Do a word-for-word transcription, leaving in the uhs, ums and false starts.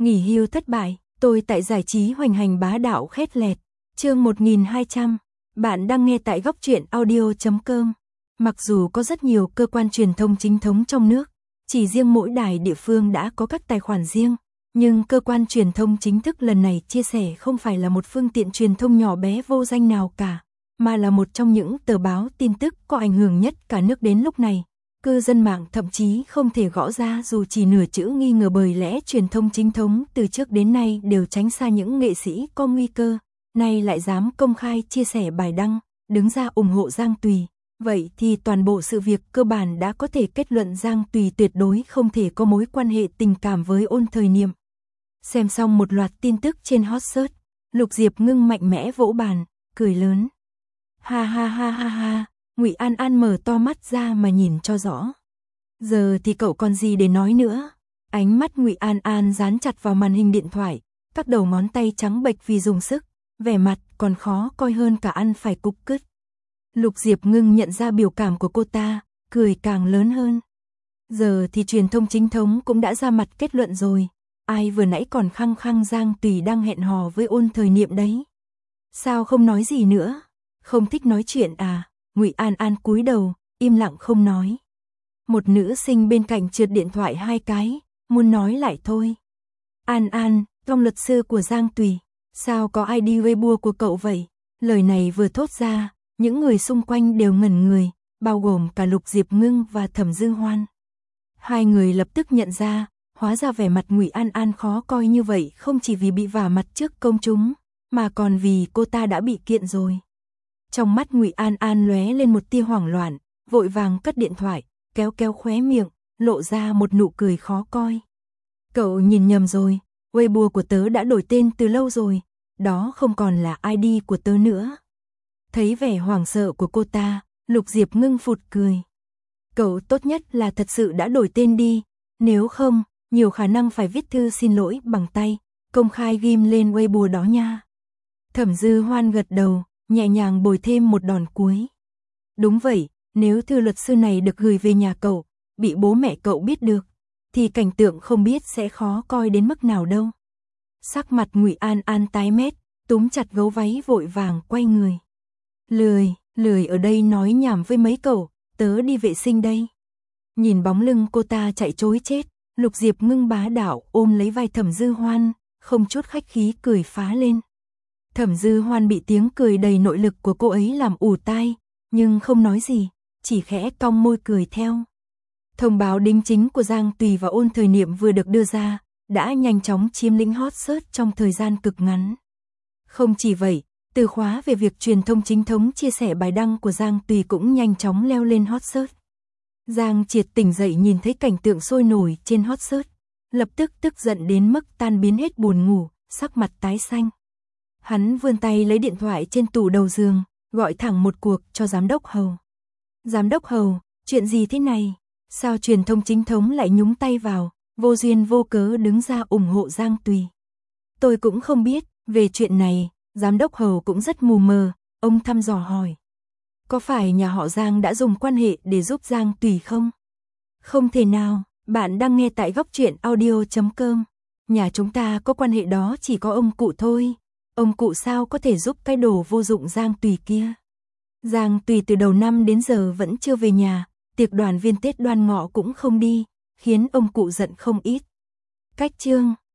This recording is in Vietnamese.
Nghỉ hưu thất bại, tôi tại giải trí hoành hành bá đạo khét lẹt. Chương một nghìn hai trăm. Bạn đang nghe tại góc truyện audio chấm com. Mặc dù có rất nhiều cơ quan truyền thông chính thống trong nước, chỉ riêng mỗi đài địa phương đã có các tài khoản riêng, nhưng cơ quan truyền thông chính thức lần này chia sẻ không phải là một phương tiện truyền thông nhỏ bé vô danh nào cả, mà là một trong những tờ báo tin tức có ảnh hưởng nhất cả nước đến lúc này. Cư dân mạng thậm chí không thể gõ ra dù chỉ nửa chữ nghi ngờ, bởi lẽ truyền thông chính thống từ trước đến nay đều tránh xa những nghệ sĩ có nguy cơ, nay lại dám công khai chia sẻ bài đăng, đứng ra ủng hộ Giang Tùy. Vậy thì toàn bộ sự việc cơ bản đã có thể kết luận Giang Tùy tuyệt đối không thể có mối quan hệ tình cảm với Ôn Thời Niệm. Xem xong một loạt tin tức trên hot search, Lục Diệp Ngưng mạnh mẽ vỗ bàn, cười lớn. Ha ha ha ha ha, Ngụy An An mở to mắt ra mà nhìn cho rõ. Giờ thì cậu còn gì để nói nữa? Ánh mắt Ngụy An An dán chặt vào màn hình điện thoại, các đầu ngón tay trắng bệch vì dùng sức, vẻ mặt còn khó coi hơn cả ăn phải cục cứt. Lục Diệp Ngưng nhận ra biểu cảm của cô ta, cười càng lớn hơn. Giờ thì truyền thông chính thống cũng đã ra mặt kết luận rồi, ai vừa nãy còn khăng khăng Giang Tùy đang hẹn hò với Ôn Thời Niệm đấy. Sao không nói gì nữa? Không thích nói chuyện à? Ngụy An An cúi đầu, im lặng không nói. Một nữ sinh bên cạnh trượt điện thoại hai cái, muốn nói lại thôi. An An, Long luật sư của Giang Tùy, sao có ai đi Weibo của cậu vậy? Lời này vừa thốt ra, những người xung quanh đều ngẩn người, bao gồm cả Lục Diệp Ngưng và Thẩm Dư Hoan. Hai người lập tức nhận ra, hóa ra vẻ mặt Ngụy An An khó coi như vậy không chỉ vì bị vả mặt trước công chúng, mà còn vì cô ta đã bị kiện rồi. Trong mắt Ngụy An An lóe lên một tia hoảng loạn, vội vàng cất điện thoại, kéo kéo khóe miệng, lộ ra một nụ cười khó coi. Cậu nhìn nhầm rồi, Weibo của tớ đã đổi tên từ lâu rồi, đó không còn là i đê của tớ nữa. Thấy vẻ hoảng sợ của cô ta, Lục Diệp Ngưng phụt cười. Cậu tốt nhất là thật sự đã đổi tên đi, nếu không, nhiều khả năng phải viết thư xin lỗi bằng tay, công khai ghim lên Weibo đó nha. Thẩm Dư Hoan gật đầu, nhẹ nhàng bồi thêm một đòn cuối. Đúng vậy, nếu thư luật sư này được gửi về nhà cậu, bị bố mẹ cậu biết được, thì cảnh tượng không biết sẽ khó coi đến mức nào đâu. Sắc mặt Ngụy An An tái mét, túm chặt gấu váy vội vàng quay người. Lười, lười ở đây nói nhảm với mấy cậu, tớ đi vệ sinh đây. Nhìn bóng lưng cô ta chạy trối chết, Lục Diệp Ngưng bá đạo ôm lấy vai Thẩm Dư Hoan, không chút khách khí cười phá lên. Thẩm Dư Hoan bị tiếng cười đầy nội lực của cô ấy làm ù tai, nhưng không nói gì, chỉ khẽ cong môi cười theo. Thông báo đính chính của Giang Tùy và Ôn Thời Niệm vừa được đưa ra, đã nhanh chóng chiếm lĩnh hot search trong thời gian cực ngắn. Không chỉ vậy, từ khóa về việc truyền thông chính thống chia sẻ bài đăng của Giang Tùy cũng nhanh chóng leo lên hot search. Giang Triệt tỉnh dậy nhìn thấy cảnh tượng sôi nổi trên hot search, lập tức tức giận đến mức tan biến hết buồn ngủ, sắc mặt tái xanh. Hắn vươn tay lấy điện thoại trên tủ đầu giường, gọi thẳng một cuộc cho giám đốc Hầu. Giám đốc Hầu, chuyện gì thế này? Sao truyền thông chính thống lại nhúng tay vào, vô duyên vô cớ đứng ra ủng hộ Giang Tùy? Tôi cũng không biết, về chuyện này, giám đốc Hầu cũng rất mù mờ, ông thăm dò hỏi. Có phải nhà họ Giang đã dùng quan hệ để giúp Giang Tùy không? Không thể nào, bạn đang nghe tại góc truyện audio chấm com. Nhà chúng ta có quan hệ đó chỉ có ông cụ thôi. Ông cụ sao có thể giúp cái đồ vô dụng Giang Tùy kia? Giang Tùy từ đầu năm đến giờ vẫn chưa về nhà, tiệc đoàn viên Tết Đoan Ngọ cũng không đi, khiến ông cụ giận không ít. Cách chương